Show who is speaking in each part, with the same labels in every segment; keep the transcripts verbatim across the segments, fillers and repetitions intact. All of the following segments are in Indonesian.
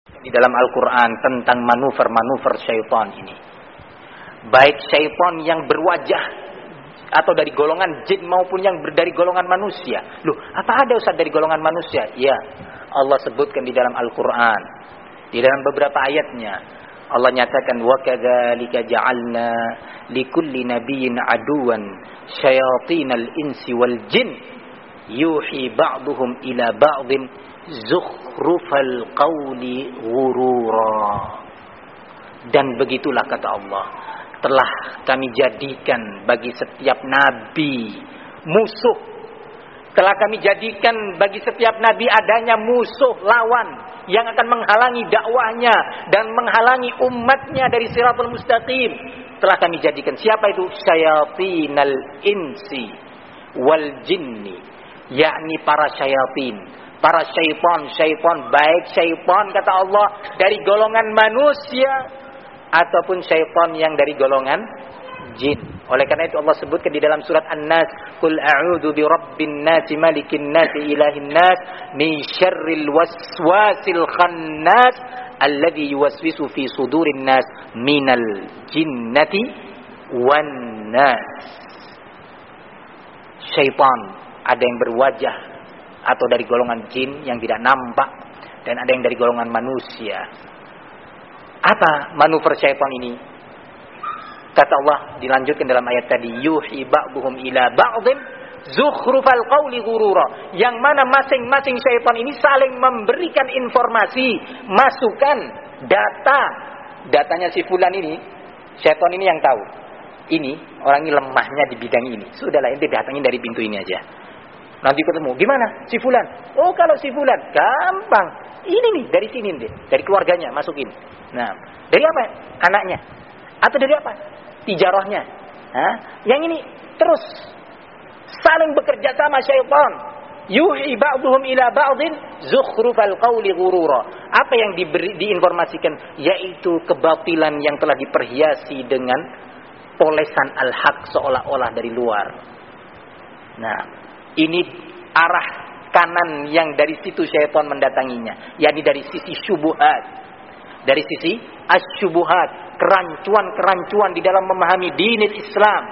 Speaker 1: Di dalam Al-Quran tentang manuver-manuver syaitan ini. Baik syaitan yang berwajah atau dari golongan jin maupun yang dari golongan manusia. Loh, apa ada Ustaz dari golongan manusia? Ya, Allah sebutkan di dalam Al-Quran. Di dalam beberapa ayatnya Allah nyatakan, wa kadzalika ja'alna likulli nabiyyin aduwan syayatinal insi wal jin yuhi ba'duhum ila ba'din zukhrufal qawli ghurura. Dan begitulah kata Allah, telah kami jadikan bagi setiap nabi musuh. Telah kami jadikan bagi setiap nabi adanya musuh lawan yang akan menghalangi dakwahnya dan menghalangi umatnya dari siratul mustaqim. Telah kami jadikan siapa itu? Syayatinal insi wal jinni, yakni para syayatin, para syaitan, syaitan baik syaitan kata Allah dari golongan manusia ataupun syaitan yang dari golongan jin. Oleh karena itu Allah sebutkan di dalam surat An-Nas, qul a'udzu birabbin nasi malikin nasi ilahin nas min syarril waswasil khannas alladzi yuwaswisu fi sudurin nas minal jinnati wan nas. Syaitan ada yang berwajah atau dari golongan jin yang tidak nampak, dan ada yang dari golongan manusia. Apa manuver syaitan ini? Kata Allah dilanjutkan dalam ayat tadi, yuhi ba'duhum ila ba'dhin zukhrufal qawli ghurura. Yang mana masing-masing syaitan ini saling memberikan informasi, masukan, data. Datanya si fulan ini, syaitan ini yang tahu. Ini orang ini lemahnya di bidang ini. Sudahlah, ente datangin dari pintu ini aja. Nanti ketemu, gimana? Si fulan. Oh, kalau si fulan, gampang. Ini nih, dari sini nih, dari keluarganya masukin. Nah, dari apa? Anaknya. Atau dari apa? Tijarahnya. Hah? Yang ini terus saling bekerja sama syaitan. Yuhi ba'duhum ila ba'dhin zukhrufal qawli ghurura. Apa yang diberi, diinformasikan? Yaitu kebatilan yang telah diperhiasi dengan polesan al-haq seolah-olah dari luar. Nah, ini arah kanan yang dari situ syaitan mendatanginya, yakni dari sisi syubuhat. Dari sisi asyubuhat, kerancuan-kerancuan di dalam memahami dinil Islam.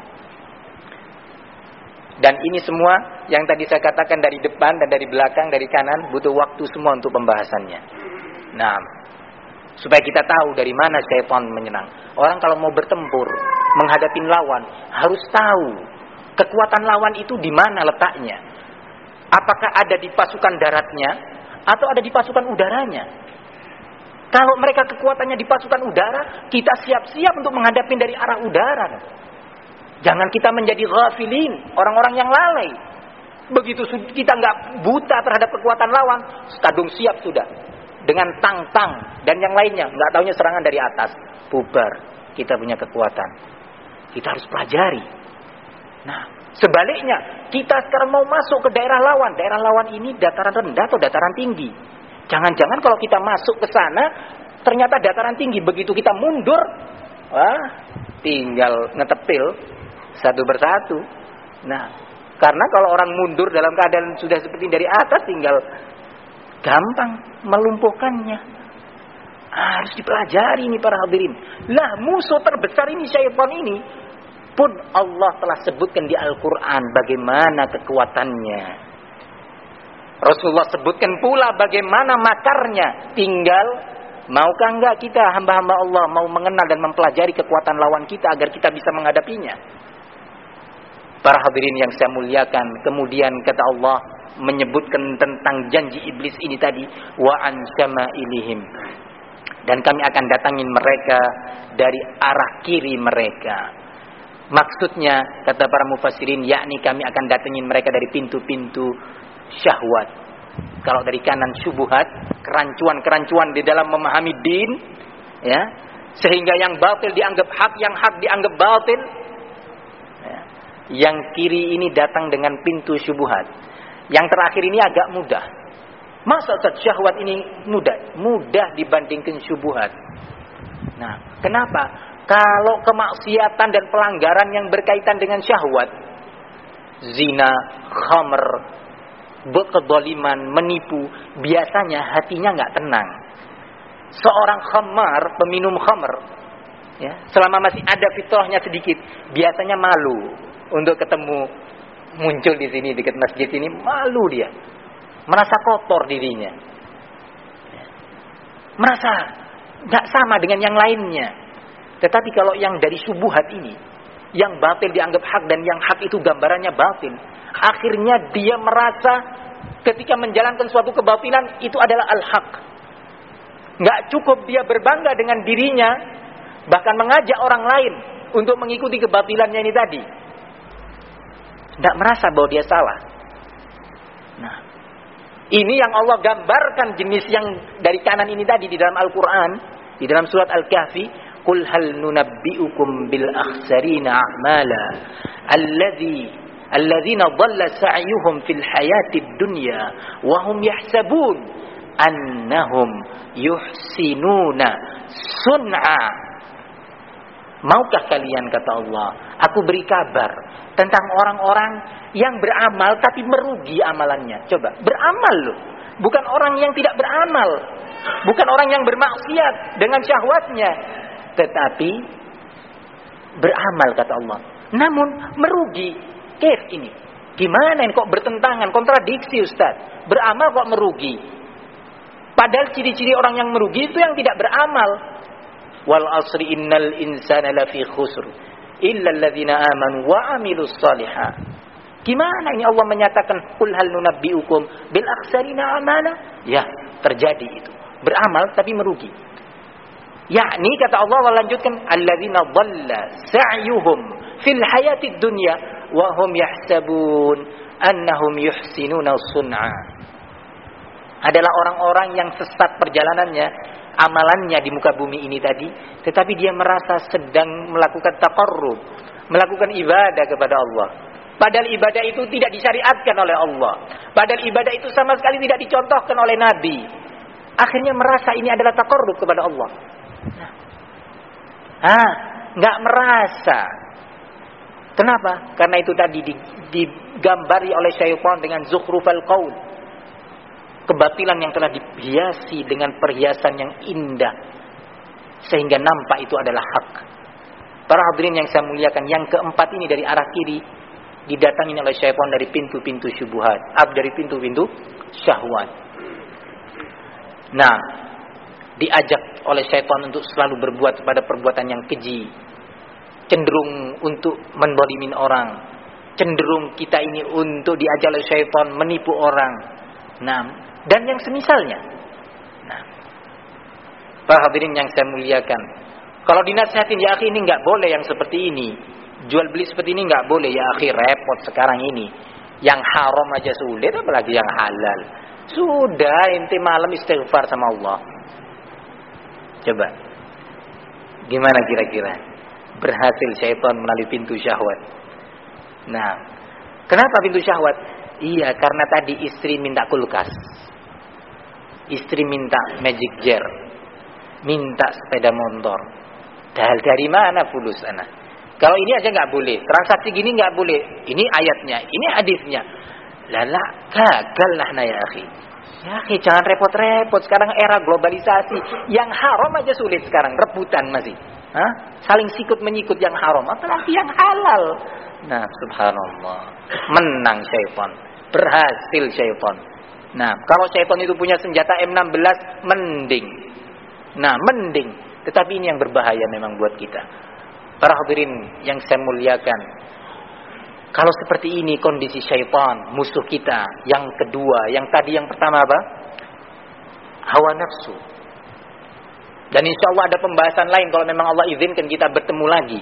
Speaker 1: Dan ini semua yang tadi saya katakan dari depan dan dari belakang, dari kanan, butuh waktu semua untuk pembahasannya. Nah, supaya kita tahu dari mana syaitan menyerang. Orang kalau mau bertempur, menghadapi lawan, harus tahu kekuatan lawan itu di mana letaknya. Apakah ada di pasukan daratnya atau ada di pasukan udaranya? Kalau mereka kekuatannya di pasukan udara, kita siap-siap untuk menghadapi dari arah udara. Jangan kita menjadi ghafilin, orang-orang yang lalai. Begitu kita nggak buta terhadap kekuatan lawan, kadung siap sudah. Dengan tang-tang dan yang lainnya, nggak taunya serangan dari atas, bubar. Kita punya kekuatan. Kita harus pelajari. Nah, sebaliknya, kita sekarang mau masuk ke daerah lawan. Daerah lawan ini dataran rendah atau dataran tinggi? Jangan-jangan kalau kita masuk ke sana ternyata dataran tinggi. Begitu kita mundur, wah, tinggal ngetepil satu persatu. Nah, karena kalau orang mundur dalam keadaan sudah seperti dari atas, tinggal gampang melumpuhkannya. Harus dipelajari ini para hadirin. Lah, musuh terbesar ini syaitan ini pun Allah telah sebutkan di Al-Quran bagaimana kekuatannya. Rasulullah sebutkan pula bagaimana makarnya. Tinggal maukah enggak kita hamba-hamba Allah mau mengenal dan mempelajari kekuatan lawan kita agar kita bisa menghadapinya. Para hadirin yang saya muliakan, kemudian kata Allah menyebutkan tentang janji iblis ini tadi, wa an syama'ilihim, dan kami akan datangin mereka dari arah kiri mereka. Maksudnya kata para mufassirin, yakni kami akan datangin mereka dari pintu-pintu syahwat. Kalau dari kanan syubuhat, kerancuan-kerancuan di dalam memahami din, ya, sehingga yang batil dianggap hak, yang hak dianggap batil. Ya. Yang kiri ini datang dengan pintu syubuhat. Yang terakhir ini agak mudah. Masa syahwat ini mudah? Mudah dibandingkan syubuhat. Nah, kenapa? Kalau kemaksiatan dan pelanggaran yang berkaitan dengan syahwat, zina, khamr, kezaliman, menipu, biasanya hatinya nggak tenang. Seorang khamar, peminum khamar, ya, selama masih ada fitrahnya sedikit, biasanya malu untuk ketemu, muncul di sini dekat masjid ini, malu dia, merasa kotor dirinya, ya, merasa nggak sama dengan yang lainnya. Tetapi kalau yang dari subuhat ini, yang batil dianggap hak dan yang hak itu gambarannya batil, akhirnya dia merasa ketika menjalankan suatu kebatilan itu adalah al-haq. Nggak cukup dia berbangga dengan dirinya, bahkan mengajak orang lain untuk mengikuti kebatilannya ini tadi. Nggak merasa bahwa dia salah. Nah, ini yang Allah gambarkan jenis yang dari kanan ini tadi di dalam Al-Quran, di dalam surat Al-Kahfi. Qul hal nunabbi'ukum bil akhsarina a'mala alladhi alladzina dhalla sa'yuhum fil hayatid dunya wa hum yahsabun annahum yuhsinuna sun'a. Maukah kalian, kata Allah, aku beri kabar tentang orang-orang yang beramal tapi merugi amalannya. Coba, beramal loh, bukan orang yang tidak beramal, bukan orang yang bermaksiat dengan syahwatnya, tetapi beramal, kata Allah, namun merugi. Kif ini, gimana ini, kok bertentangan, kontradiksi Ustaz? Beramal kok merugi? Padahal ciri-ciri orang yang merugi itu yang tidak beramal. Wal asri innal insana lafi khusr illa alladzina amanu wa amilus shalihat. Gimana ini Allah menyatakan qul hal nunabbiukum bil akhsarina amala? Ya, terjadi itu. Beramal tapi merugi. Yakni kata Allah, lanjutkan, alladzina dhalla sa'yuhum fil hayatid dunya wa hum yahsabun annahum yuhsinuna sun'a. Adalah orang-orang yang sesat perjalanannya, amalannya di muka bumi ini tadi, tetapi dia merasa sedang melakukan taqarrub, melakukan ibadah kepada Allah. Padahal ibadah itu tidak disyariatkan oleh Allah. Padahal ibadah itu sama sekali tidak dicontohkan oleh Nabi. Akhirnya merasa ini adalah taqarrub kepada Allah. Nah, ah, nggak merasa. Kenapa? Karena itu tadi digambari oleh syaitan dengan zukhrufal qaul. Kebatilan yang telah dihiasi dengan perhiasan yang indah, sehingga nampak itu adalah hak. Para hadirin yang saya muliakan, yang keempat ini dari arah kiri didatangi oleh syaitan dari pintu-pintu syubhat, ab dari pintu-pintu syahwat. Nah, diajak oleh syaitan untuk selalu berbuat pada perbuatan yang keji, cenderung untuk mendolimin orang, cenderung kita ini untuk diajak oleh syaitan menipu orang. Nah, dan yang semisalnya. Nah, para hadirin yang saya muliakan, kalau dinasihatin, ya akhi ini nggak boleh yang seperti ini, jual beli seperti ini nggak boleh, ya akhi repot sekarang ini, yang haram aja sulit, apalagi yang halal. Sudah, inti malam istighfar sama Allah. Coba, gimana kira-kira? Berhasil syaitan melalui pintu syahwat. Nah, kenapa pintu syahwat? Iya, karena tadi istri minta kulkas, istri minta magic jar, minta sepeda motor. Dahal dari mana fulus anak? Kalau ini aja nggak boleh, transaksi gini nggak boleh. Ini ayatnya, ini hadisnya. Lala gagal lah na ya akhi. Ya akhi, jangan repot-repot. Sekarang era globalisasi, yang haram aja sulit sekarang, rebutan masih. Hah? Saling sikut menyikut yang haram, apalagi yang halal. Nah, subhanallah, menang syaitan, berhasil syaitan. Nah, kalau syaitan itu punya senjata M enam belas, mending. Nah, mending. Tetapi ini yang berbahaya memang buat kita. Para hadirin yang saya muliakan, kalau seperti ini kondisi syaitan, musuh kita, yang kedua, yang tadi yang pertama apa? Hawa nafsu. Dan insya Allah ada pembahasan lain kalau memang Allah izinkan kita bertemu lagi.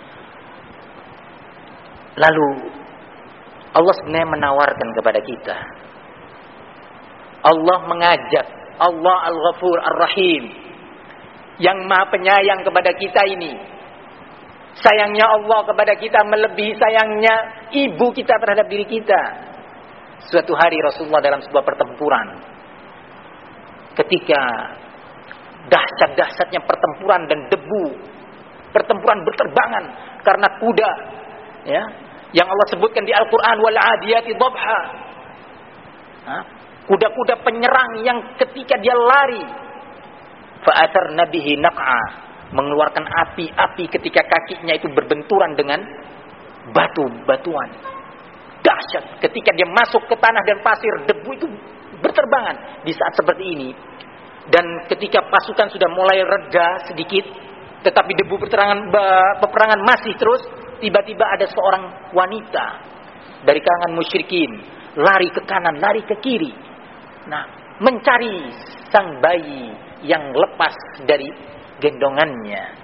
Speaker 1: Lalu Allah sebenarnya menawarkan kepada kita, Allah mengajak, Allah Al-Ghafur Ar-Rahim, yang maha penyayang kepada kita ini. Sayangnya Allah kepada kita melebihi sayangnya ibu kita terhadap diri kita. Suatu hari Rasulullah dalam sebuah pertempuran, ketika dahsyat-dahsyatnya pertempuran dan debu pertempuran berterbangan karena kuda, ya, yang Allah sebutkan di Al-Quran, wal adiyati dhabha, kuda-kuda penyerang yang ketika dia lari, fa fa'atarna bihi naq'a, mengeluarkan api-api ketika kakinya itu berbenturan dengan batu-batuan. Dahsyat ketika dia masuk ke tanah dan pasir, debu itu berterbangan di saat seperti ini. Dan ketika pasukan sudah mulai reda sedikit, tetapi debu peperangan, peperangan masih terus, tiba-tiba ada seorang wanita dari kalangan musyrikin lari ke kanan, lari ke kiri. Nah, mencari sang bayi yang lepas dari gendongannya.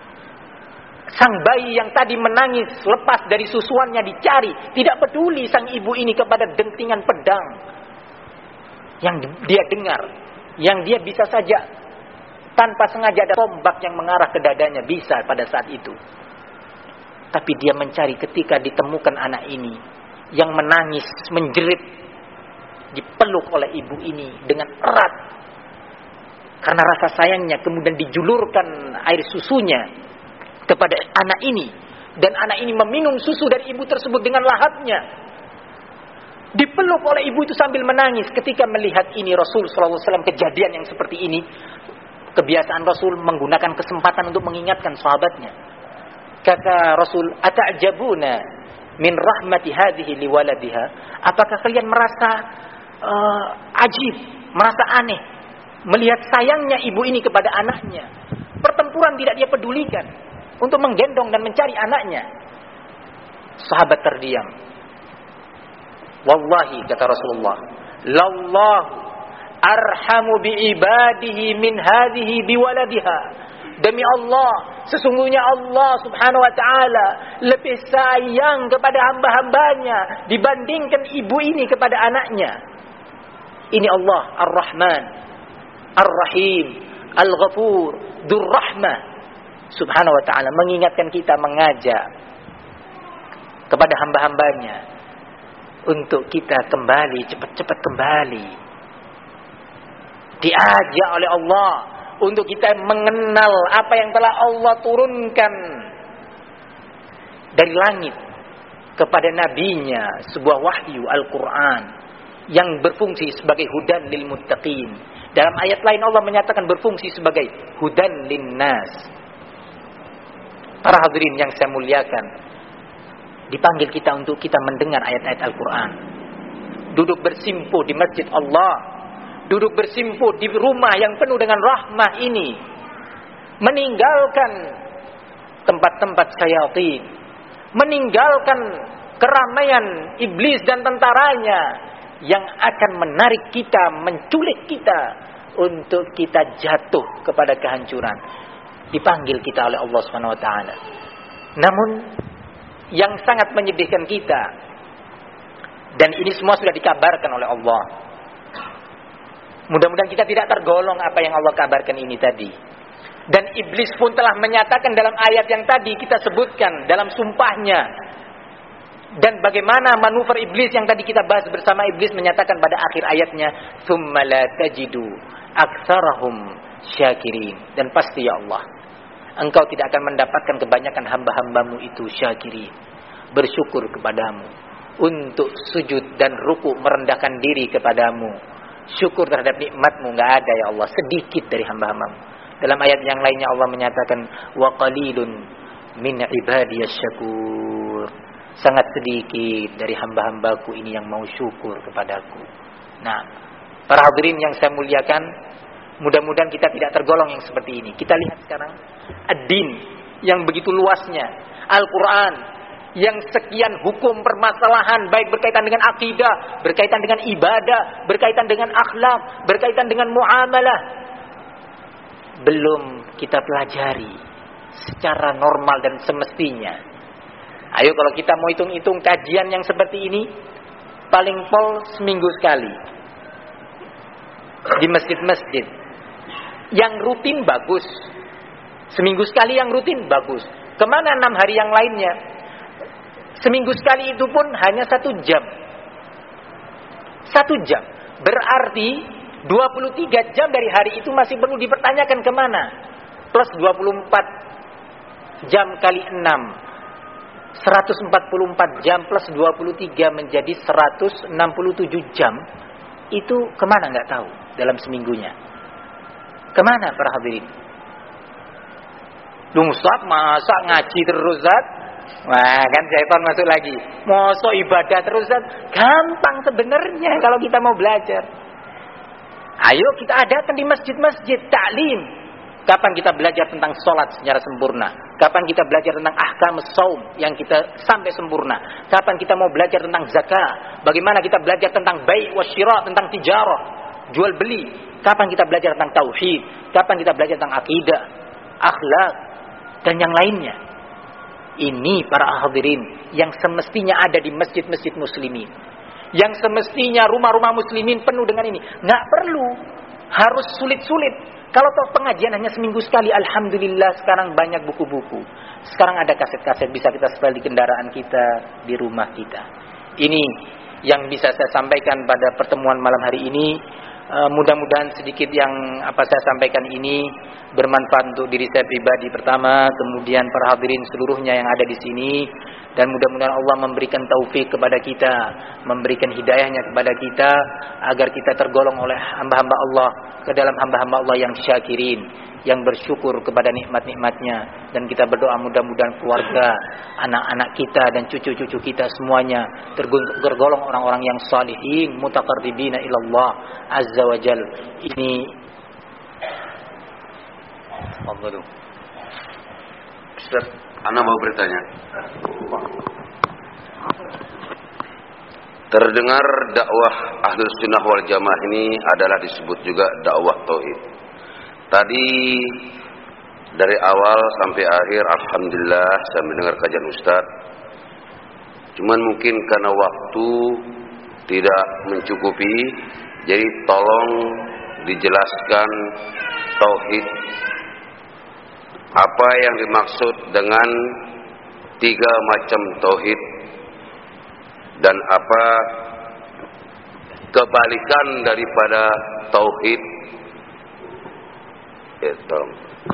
Speaker 1: Sang bayi yang tadi menangis lepas dari susuannya dicari. Tidak peduli sang ibu ini kepada dentingan pedang yang dia dengar, yang dia bisa saja tanpa sengaja ada tombak yang mengarah ke dadanya, bisa pada saat itu. Tapi dia mencari ketika ditemukan anak ini yang menangis, menjerit, dipeluk oleh ibu ini dengan erat. Karena rasa sayangnya kemudian dijulurkan air susunya kepada anak ini, dan anak ini meminum susu dari ibu tersebut dengan lahapnya. Dipeluk oleh ibu itu sambil menangis. Ketika melihat ini Rasul sallallahu alaihi wasallam, kejadian yang seperti ini, kebiasaan Rasul menggunakan kesempatan untuk mengingatkan sahabatnya. Kata Rasul, ata'jabuna min rahmati hadhihi liwaladiha, apakah kalian merasa uh, ajib, merasa aneh melihat sayangnya ibu ini kepada anaknya? Pertempuran tidak dia pedulikan untuk menggendong dan mencari anaknya. Sahabat terdiam. Wallahi, kata Rasulullah, lallahu arhamu biibadihi min hadhihi biwaladiha. Demi Allah, sesungguhnya Allah subhanahu wa ta'ala lebih sayang kepada hamba-hambanya dibandingkan ibu ini kepada anaknya. Ini Allah Ar-Rahman, Ar-Rahim, Al-Ghafur, Dzur-Rahmah subhanahu wa ta'ala, mengingatkan kita, mengajak kepada hamba-hambanya untuk kita kembali, cepat-cepat kembali. Diajak oleh Allah untuk kita mengenal apa yang telah Allah turunkan dari langit kepada nabinya, sebuah wahyu Al-Quran yang berfungsi sebagai hudan lil muttaqin. Dalam ayat lain Allah menyatakan berfungsi sebagai hudan linnas. Para hadirin yang saya muliakan, dipanggil kita untuk kita mendengar ayat-ayat Al-Quran, duduk bersimpuh di masjid Allah, duduk bersimpuh di rumah yang penuh dengan rahmah ini, meninggalkan tempat-tempat syaitan, meninggalkan keramaian iblis dan tentaranya yang akan menarik kita, menculik kita untuk kita jatuh kepada kehancuran. Dipanggil kita oleh Allah Subhanahu wa taala. Namun yang sangat menyedihkan kita, dan ini semua sudah dikabarkan oleh Allah, mudah-mudahan kita tidak tergolong apa yang Allah kabarkan ini tadi. Dan iblis pun telah menyatakan dalam ayat yang tadi kita sebutkan, dalam sumpahnya. Dan bagaimana manuver iblis yang tadi kita bahas bersama, iblis menyatakan pada akhir ayatnya, "Tsumma la tajidu aktsarahum syakirin." Dan pasti ya Allah, Engkau tidak akan mendapatkan kebanyakan hamba-hambamu itu syakirin, bersyukur kepadamu, untuk sujud dan ruku merendahkan diri kepadamu. Syukur terhadap nikmatmu nggak ada ya Allah, sedikit dari hamba-hambamu. Dalam ayat yang lainnya Allah menyatakan, wa qalilun min ibadiyas syakur. Sangat sedikit dari hamba-hambaku ini yang mau syukur kepadaku. Nah, para hadirin yang saya muliakan, mudah-mudahan kita tidak tergolong yang seperti ini. Kita lihat sekarang ad-din yang begitu luasnya, Al-Quran yang sekian hukum permasalahan, baik berkaitan dengan akidah, berkaitan dengan ibadah, berkaitan dengan akhlak, berkaitan dengan muamalah, belum kita pelajari secara normal dan semestinya. Ayo kalau kita mau hitung-hitung kajian yang seperti ini, paling pol seminggu sekali di masjid-masjid. Yang rutin bagus, seminggu sekali yang rutin bagus. Kemana enam hari yang lainnya? Seminggu sekali itu pun hanya satu jam. Satu jam. Berarti dua puluh tiga jam dari hari itu masih perlu dipertanyakan kemana. Plus dua puluh empat jam kali enam. seratus empat puluh empat jam plus dua puluh tiga menjadi seratus enam puluh tujuh jam. Itu kemana nggak tahu dalam seminggunya. Kemana para hadirin? Lu Ustaz, masa ngaji terus Ustaz? Wah, kan syaitan masuk lagi. Masa ibadah terus Ustaz? Gampang sebenarnya kalau kita mau belajar. Ayo kita adakan di masjid-masjid taklim. Kapan kita belajar tentang sholat secara sempurna? Kapan kita belajar tentang ahkam shaum yang kita sampai sempurna? Kapan kita mau belajar tentang zakat? Bagaimana kita belajar tentang bai' wa syira', tentang tijarah, jual beli? Kapan kita belajar tentang tauhid? Kapan kita belajar tentang akidah, akhlak, dan yang lainnya? Ini para hadirin yang semestinya ada di masjid-masjid muslimin. Yang semestinya rumah-rumah muslimin penuh dengan ini. Nggak perlu harus sulit-sulit. Kalau toh pengajian hanya seminggu sekali, alhamdulillah sekarang banyak buku-buku. Sekarang ada kaset-kaset bisa kita setel di kendaraan kita, di rumah kita. Ini yang bisa saya sampaikan pada pertemuan malam hari ini. Uh, mudah-mudahan sedikit yang apa saya sampaikan ini bermanfaat untuk diri saya pribadi pertama, kemudian para hadirin seluruhnya yang ada di sini, dan mudah-mudahan Allah memberikan taufik kepada kita, memberikan hidayahnya kepada kita, agar kita tergolong oleh hamba-hamba Allah ke dalam hamba-hamba Allah yang syakirin, yang bersyukur kepada nikmat-nikmatnya. Dan kita berdoa mudah-mudahan keluarga, anak-anak kita dan cucu-cucu kita semuanya tergolong orang-orang yang salihin, mutaqarribina ilallah azza wa jal. Ini Fadlu
Speaker 2: Ustaz, Ana mau bertanya. Terdengar dakwah Ahlus Sunnah wal Jamaah ini adalah disebut juga dakwah tauhid. Tadi dari awal sampai akhir alhamdulillah saya mendengar kajian Ustaz. Cuman mungkin karena waktu tidak mencukupi, jadi tolong dijelaskan tauhid. Apa yang dimaksud dengan tiga macam tauhid dan apa kebalikan daripada tauhid? Ya, tolong.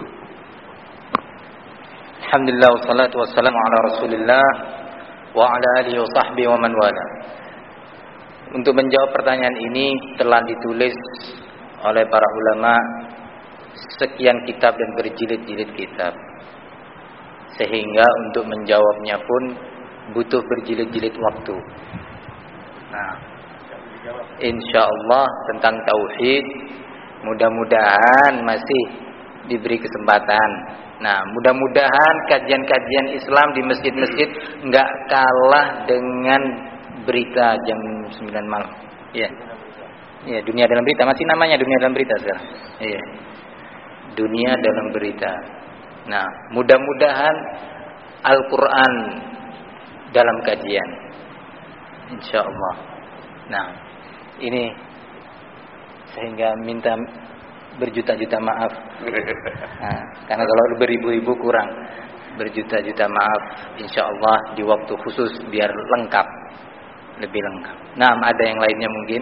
Speaker 1: Alhamdulillah wassalatu wassalamu ala Rasulillah wa ala alihi wa sahbihi wa man wala. Untuk menjawab pertanyaan ini telah ditulis oleh para ulama sekian kitab dan berjilid-jilid kitab, sehingga untuk menjawabnya pun butuh berjilid-jilid waktu. Nah, insyaallah tentang tauhid mudah-mudahan masih diberi kesempatan. Nah, mudah-mudahan kajian-kajian Islam di masjid-masjid nggak kalah dengan berita jam sembilan malam. Iya. Iya, dunia dalam berita masih namanya dunia dalam berita sekarang. Iya. Dunia dalam berita. Nah, mudah-mudahan Al-Quran dalam kajian, insyaallah. Nah, ini sehingga minta berjuta-juta maaf. Nah, karena kalau beribu-ribu kurang, berjuta-juta maaf. Insyaallah di waktu khusus biar lengkap, lebih lengkap. Nah, ada yang lainnya mungkin?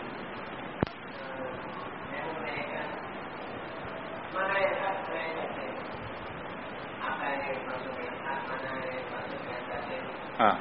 Speaker 1: Ah.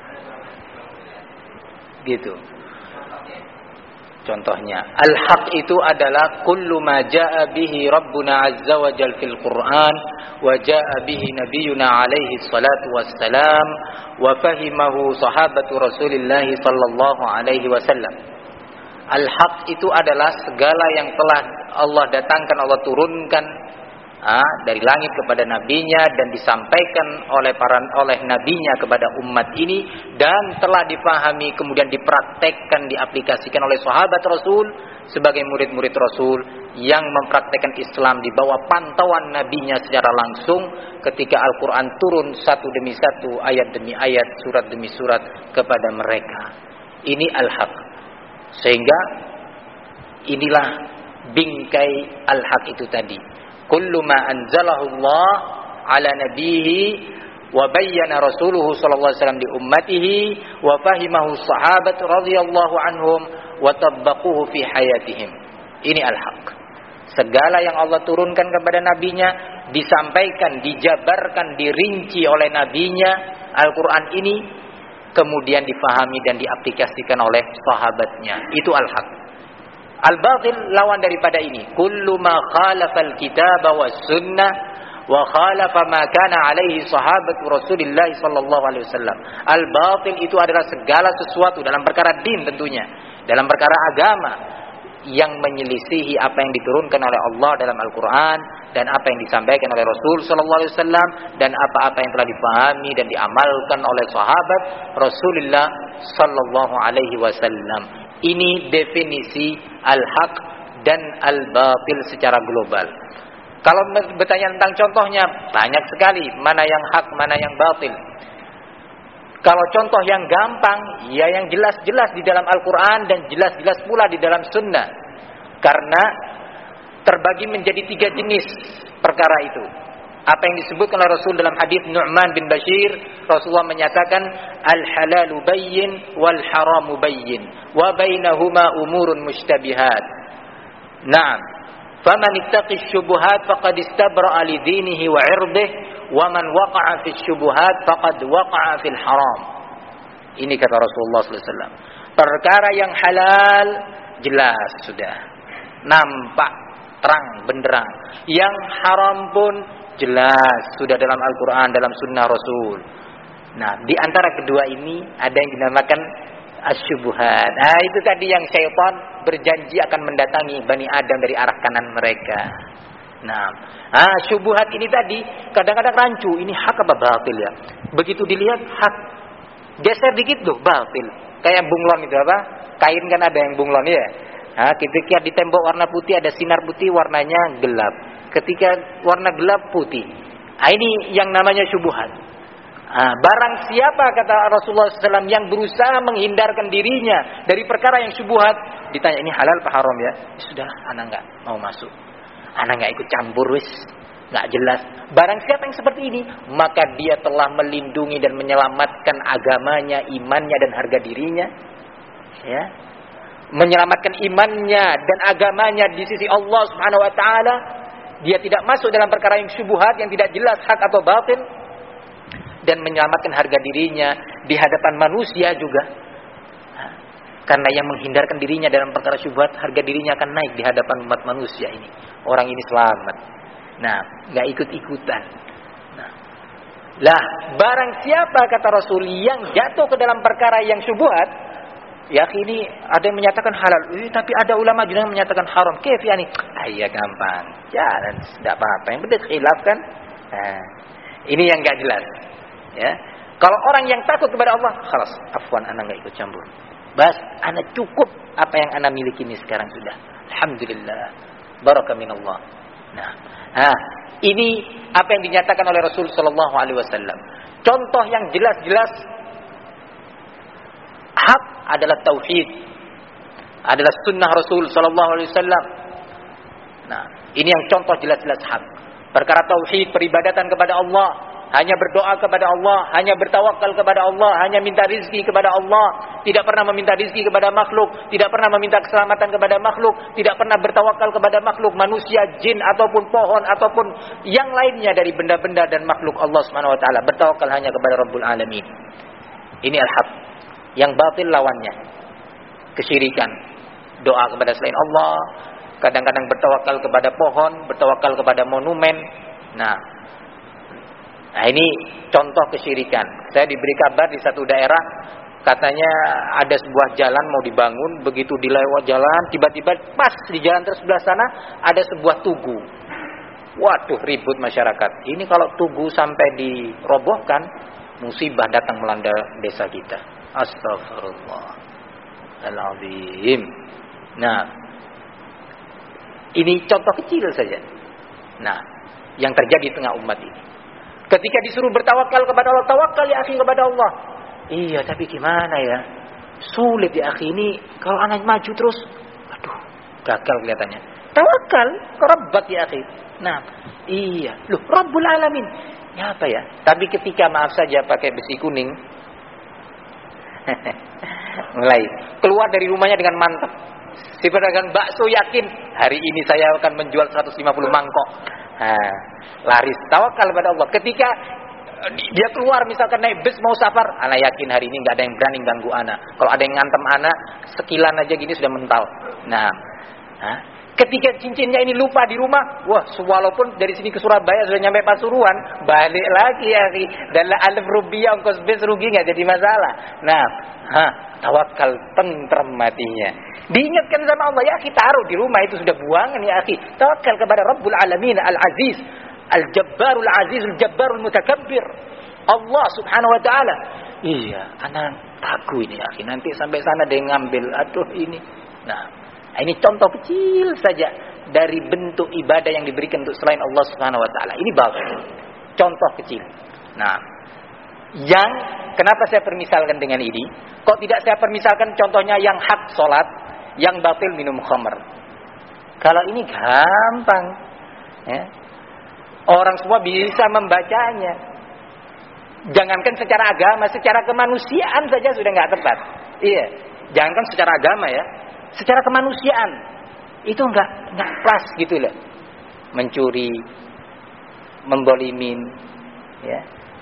Speaker 1: Gitu. Contohnya, al-haq itu adalah kullu ma jaa bihi Rabbuna azza wa jal fil Qur'an wa jaa bihi nabiyuna alaihi salatu wassalam wa fahimahu sahabatu Rasulillah sallallahu alaihi wasallam. Al-haq itu adalah segala yang telah Allah datangkan, Allah turunkan ah, dari langit kepada nabinya dan disampaikan oleh para oleh nabinya kepada umat ini dan telah difahami kemudian dipraktekkan, diaplikasikan oleh sahabat Rasul sebagai murid-murid Rasul yang mempraktekkan Islam di bawah pantauan nabinya secara langsung ketika Al-Quran turun satu demi satu, ayat demi ayat, surat demi surat kepada mereka. Ini al-haq. Sehingga inilah bingkai al-haq itu tadi. Kullu ma anzalahu Allah ala nabihi wa bayyana rasuluhu sallallahu alaihi wasallam li ummatihi wa fahimahu sahabat radhiyallahu anhum wa tabbaquhu fi hayatihim. Ini al-haq. Segala yang Allah turunkan kepada nabinya disampaikan, dijabarkan, dirinci oleh nabinya Al-Quran ini, kemudian difahami dan diaplikasikan oleh sahabatnya. Itu al-haq. Al-batil lawan daripada ini. Kullu ma khalafal kitaba was sunnah wa khalafa ma kana alaihi sahabatu Rasulillah sallallahu alaihi wasallam. Al-batil itu adalah segala sesuatu dalam perkara din tentunya, dalam perkara agama yang menyelisihi apa yang diturunkan oleh Allah dalam Al-Qur'an dan apa yang disampaikan oleh Rasul sallallahu alaihi wasallam dan apa-apa yang telah dipahami dan diamalkan oleh sahabat Rasulullah sallallahu alaihi wasallam. Ini definisi al-haq dan al-batil secara global. Kalau bertanya tentang contohnya, banyak sekali mana yang hak, mana yang batil. Kalau contoh yang gampang, ya yang jelas-jelas di dalam Al-Quran dan jelas-jelas pula di dalam Sunnah. Karena terbagi menjadi tiga jenis perkara itu. Apa yang disebutkan oleh Rasul dalam hadis Nu'man bin Bashir, Rasulullah menyatakan al-halalu bayyin wal haramu bayyin wa bainahuma umurun mushtabihat. Naam. Faman ittaqi syubuhat faqad istabra'a li dinihi wa 'irdihi wa man waqa'a fi syubuhat faqad waqa'a fil haram. Ini kata Rasulullah sallallahu alaihi wasallam. Perkara yang halal jelas sudah, nampak terang benderang. Yang haram pun jelas sudah dalam Al-Quran, dalam Sunnah Rasul. Nah, di antara kedua ini ada yang dinamakan asyubuhat. Nah, itu tadi yang syaitan berjanji akan mendatangi Bani Adam dari arah kanan mereka. Nah, ah, syubuhat ini tadi kadang-kadang rancu, ini hak apa batil ya? Begitu dilihat hak, geser dikit tuh batil. Kayak bunglon itu apa? Kain kan ada yang bunglon ya. Nah, ketika di tembok warna putih ada sinar putih, warnanya gelap. Ketika warna gelap putih. Nah, ini yang namanya syubuhat. Nah, barang siapa kata Rasulullah shallallahu alaihi wasallam yang berusaha menghindarkan dirinya dari perkara yang syubuhat, ditanya ini halal apa haram ya? Sudah, anak nggak mau masuk. Anak nggak ikut campur wis, nggak jelas. Barang siapa yang seperti ini, maka dia telah melindungi dan menyelamatkan agamanya, imannya dan harga dirinya, ya, menyelamatkan imannya dan agamanya di sisi Allah Subhanahu Wa Taala. Dia tidak masuk dalam perkara yang syubhat, yang tidak jelas hak atau batil, dan menyelamatkan harga dirinya di hadapan manusia juga. Karena yang menghindarkan dirinya dalam perkara syubhat, harga dirinya akan naik di hadapan umat manusia ini. Orang ini selamat. Nah, nggak ikut-ikutan. Nah, lah, barang siapa kata Rasul yang jatuh ke dalam perkara yang syubhat, ya ini ada yang menyatakan halal, eh, tapi ada ulama juga yang menyatakan haram. Kef ya nih? Ah, iya gampang. Jalan, tidak apa-apa. Yang penting khilaf kan? Nah, ini yang nggak jelas. Ya, kalau orang yang takut kepada Allah, khalas, afwan, anak nggak ikut campur. Bas, anak cukup apa yang anak miliki ini sekarang sudah. Alhamdulillah, barakah minallah. Nah, nah, ini apa yang dinyatakan oleh Rasul Sallallahu Alaihi Wasallam. Contoh yang jelas-jelas hak adalah tauhid, adalah sunnah Rasul Sallallahu Alaihi Wasallam. Nah, ini yang contoh jelas-jelas hak. Perkara tauhid, peribadatan kepada Allah. Hanya berdoa kepada Allah, hanya bertawakal kepada Allah, hanya minta rizki kepada Allah, tidak pernah meminta rizki kepada makhluk, tidak pernah meminta keselamatan kepada makhluk, tidak pernah bertawakal kepada makhluk, manusia, jin ataupun pohon ataupun yang lainnya dari benda-benda dan makhluk Allah Subhanahu Wa Taala. Bertawakal hanya kepada Rabbul Alamin. Ini al-haq. Yang batil lawannya kesyirikan, doa kepada selain Allah, kadang-kadang bertawakal kepada pohon, bertawakal kepada monumen. Nah, Nah ini contoh kesyirikan. Saya diberi kabar di satu daerah, katanya ada sebuah jalan mau dibangun, begitu dilewat jalan, tiba-tiba pas di jalan tersebelah sana ada sebuah tugu. Waduh, ribut masyarakat. Ini kalau tugu sampai dirobohkan, musibah datang melanda desa kita. Astaghfirullahaladzim. Nah, ini contoh kecil saja. Nah, yang terjadi di tengah umat ini. Ketika disuruh bertawakal kepada Allah, tawakal ya akhi kepada Allah. Iya, tapi gimana ya? Sulit ya akhi ini. Kalau anak maju terus, aduh, gagal kelihatannya. Tawakal, Rabbat ya akhi. Nah, iya, loh, Rabbul Alamin. Ya apa ya? Tapi ketika maaf saja pakai besi kuning, mulai keluar dari rumahnya dengan mantap. Si pedagang bakso yakin hari ini saya akan menjual seratus lima puluh mangkok. Nah, laris, tawakal kepada Allah. Ketika dia keluar misalkan naik bus mau safar, anak yakin hari ini nggak ada yang berani ganggu anak. Kalau ada yang ngantem anak, sekilan aja gini sudah mental. Nah, Hah? Ketika cincinnya ini lupa di rumah, wah, walaupun dari sini ke Surabaya sudah nyampe Pasuruan, balik lagi ya, dan alif rupiah ongkos bis rugi nggak jadi masalah. Nah, ha, tawakal, tentrem matinya. Diingatkan sama Allah, ya kita taruh di rumah itu sudah buangan ya akhi. Tawakal kepada Rabbul Alamin Al-Aziz, Al-Jabbarul Azizul Jabbarul Mutakabbir. Allah Subhanahu wa taala. Iya, anak takut ini akhi, nanti sampai sana dia ngambil, aduh ini. Nah, ini contoh kecil saja dari bentuk ibadah yang diberikan untuk selain Allah Subhanahu wa taala. Ini bagus. Contoh kecil. Nah, yang kenapa saya permisalkan dengan ini? Kok tidak saya permisalkan contohnya yang hak salat, yang batil minum khamr? Kalau ini gampang. Ya. Orang semua bisa membacanya. Jangankan secara agama, secara kemanusiaan saja sudah nggak tepat. Iya. Jangankan secara agama ya. Secara kemanusiaan itu enggak enggak pas gitu loh. Mencuri, membolimin, ya.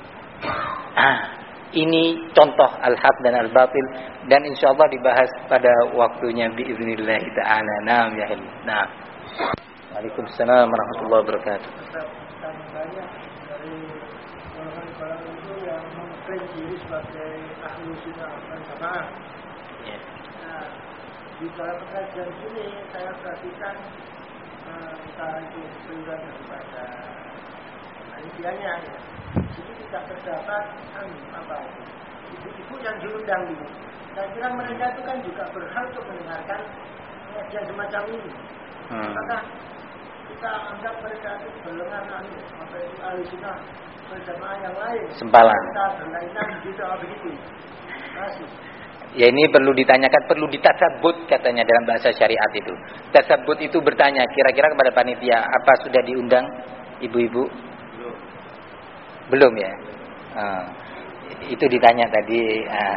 Speaker 1: Ah, ini contoh al-haq dan al-batil dan insyaallah dibahas pada waktunya biiznillah taala. Naam ya Allah. Nah. Waalaikumsalam warahmatullahi wabarakatuh.
Speaker 3: Banyak dari golongan-golongan itu yang mengklaim diri sebagai ahli sunnah wal jamaah.
Speaker 1: Ya.
Speaker 3: Nah, di dalam kajian sini saya perhatikan entah itu beliau daripada panitianya ya. Jadi tidak terdapat apa ibu-ibu yang diundang ini. Saya kira mereka itu kan juga berhak untuk mendengarkan kajian semacam ini.
Speaker 1: Hmm.
Speaker 3: Maka kita anggap mereka itu golongan anu apa itu ahli sunnah berjamaah yang lain.
Speaker 1: Sempalan.
Speaker 3: Kita berlainan gitu begitu. Kasih.
Speaker 1: Ya ini perlu ditanyakan, perlu ditasabut katanya dalam bahasa syariat itu. Tasabut itu bertanya kira-kira kepada panitia, apa sudah diundang ibu-ibu? Belum. Belum ya? Uh, itu ditanya tadi. Uh.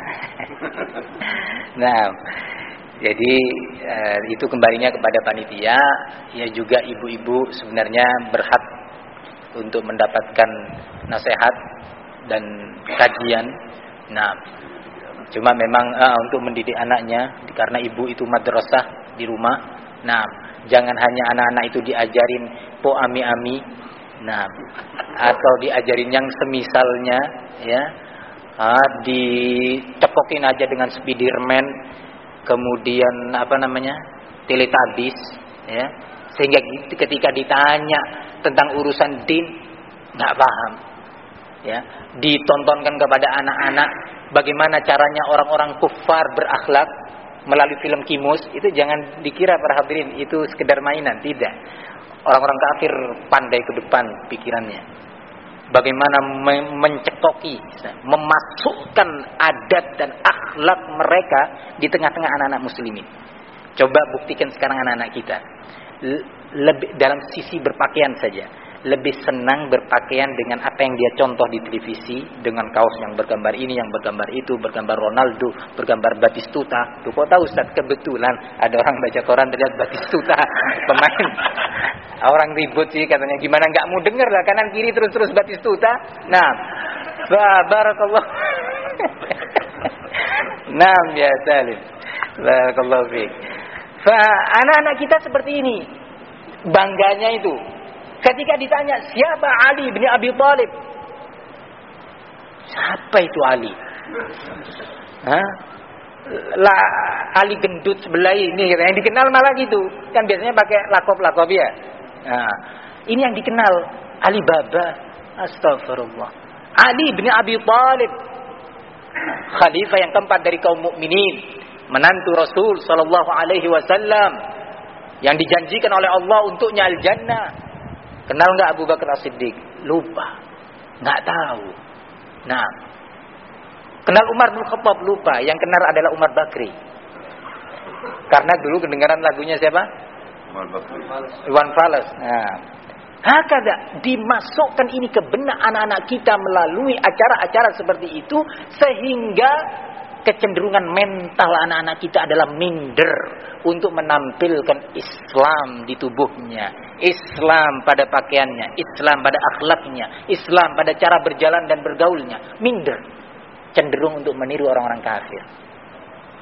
Speaker 1: Nah, jadi uh, itu kembalinya kepada panitia. Ya juga ibu-ibu sebenarnya berhak untuk mendapatkan nasihat dan kajian. Nah, cuma memang uh, untuk mendidik anaknya, karena ibu itu madrasah di rumah. Nah, jangan hanya anak-anak itu diajarin po ami-ami, nah, atau diajarin yang semisalnya, ya, uh, dicepokin aja dengan Spiderman, kemudian apa namanya, Teletubbies, ya, sehingga ketika ditanya tentang urusan din nggak paham, ya, ditontonkan kepada anak-anak. Bagaimana caranya orang-orang kufar berakhlak melalui film Kimus, itu jangan dikira para hadirin itu sekedar mainan, tidak. Orang-orang kafir pandai ke depan pikirannya. Bagaimana mencekoki, memasukkan adat dan akhlak mereka di tengah-tengah anak-anak muslimin. Coba buktikan sekarang anak-anak kita. Lebih dalam sisi berpakaian saja. Lebih senang berpakaian dengan apa yang dia contoh di televisi, dengan kaos yang bergambar ini, yang bergambar itu, bergambar Ronaldo, bergambar Batistuta. Tuh kok tahu Ustaz, kebetulan ada orang baca koran terlihat Batistuta pemain. Orang ribut sih katanya, gimana nggak mau denger lah, kanan kiri terus-terus Batistuta. Nah, barakallah. Nah, biasa nih. Barakallahu fiik. Fa anak-anak kita seperti ini. Bangganya itu. Ketika ditanya siapa Ali bin Abi Thalib, siapa itu Ali? Hah? Lah Ali gendut sebelah ini, yang dikenal malah gitu. Kan biasanya pakai lakop-lakop ya. Nah, ini yang dikenal Ali Baba. Astagfirullah. Ali bin Abi Thalib, khalifah yang keempat dari kaum mukminin, menantu Rasul sallallahu alaihi wasallam, yang dijanjikan oleh Allah untuknya al-jannah. Kenal nggak Abu Bakar As-Siddiq? Lupa, nggak tahu. Nah, kenal Umar bin Khattab? Lupa. Yang kenal adalah Umar Bakri. Karena dulu kedengaran lagunya siapa?
Speaker 2: Umar Bakri.
Speaker 1: Iwan Fals. Nah, hakada dimasukkan ini ke benak anak-anak kita melalui acara-acara seperti itu, sehingga kecenderungan mental anak-anak kita adalah minder untuk menampilkan Islam di tubuhnya, Islam pada pakaiannya, Islam pada akhlaknya, Islam pada cara berjalan dan bergaulnya. Minder, cenderung untuk meniru orang-orang kafir.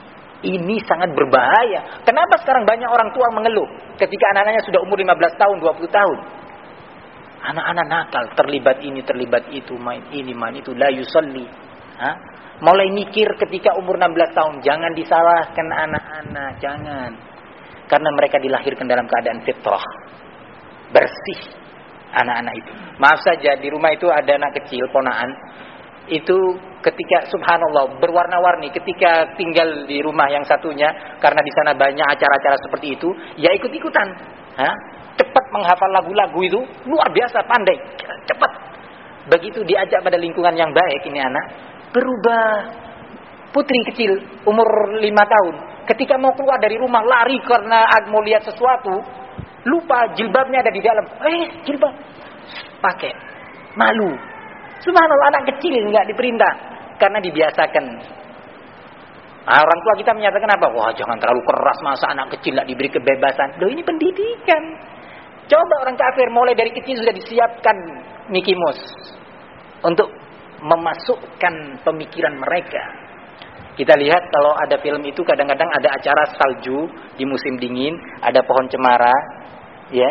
Speaker 1: Ini sangat berbahaya. Kenapa sekarang banyak orang tua mengeluh ketika anak-anaknya sudah umur lima belas tahun, dua puluh tahun? Anak-anak nakal, terlibat ini, terlibat itu, main ini, main itu, la yusalli. Hah? Mulai mikir ketika umur enam belas tahun, jangan disalahkan anak-anak, jangan. Karena mereka dilahirkan dalam keadaan fitrah. Bersih anak-anak itu. Maaf saja, di rumah itu ada anak kecil, ponaan. Itu ketika subhanallah berwarna-warni ketika tinggal di rumah yang satunya karena di sana banyak acara-acara seperti itu, ya ikut-ikutan. Hah? Cepat menghafal lagu-lagu itu, luar biasa pandai, cepat. Begitu diajak pada lingkungan yang baik ini anak, berubah. Putri kecil umur lima tahun, ketika mau keluar dari rumah lari karena mau lihat sesuatu, lupa jilbabnya ada di dalam. Eh, jilbab pakai, malu. Subhanallah, anak kecil nggak diperintah karena dibiasakan. Nah, orang tua kita menyatakan apa? Wah, jangan terlalu keras, masa anak kecil nggak diberi kebebasan. Loh, ini pendidikan. Coba orang kafir mulai dari kecil sudah disiapkan Mickey Mouse untuk memasukkan pemikiran mereka. Kita lihat kalau ada film itu kadang-kadang ada acara salju di musim dingin, ada pohon cemara, ya.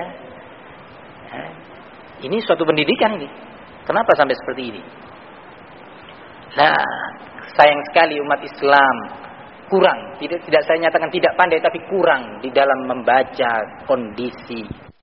Speaker 1: Ini suatu pendidikan ini. Kenapa sampai seperti ini? Nah, sayang sekali umat Islam kurang. Tidak, tidak saya nyatakan tidak pandai, tapi kurang di dalam membaca kondisi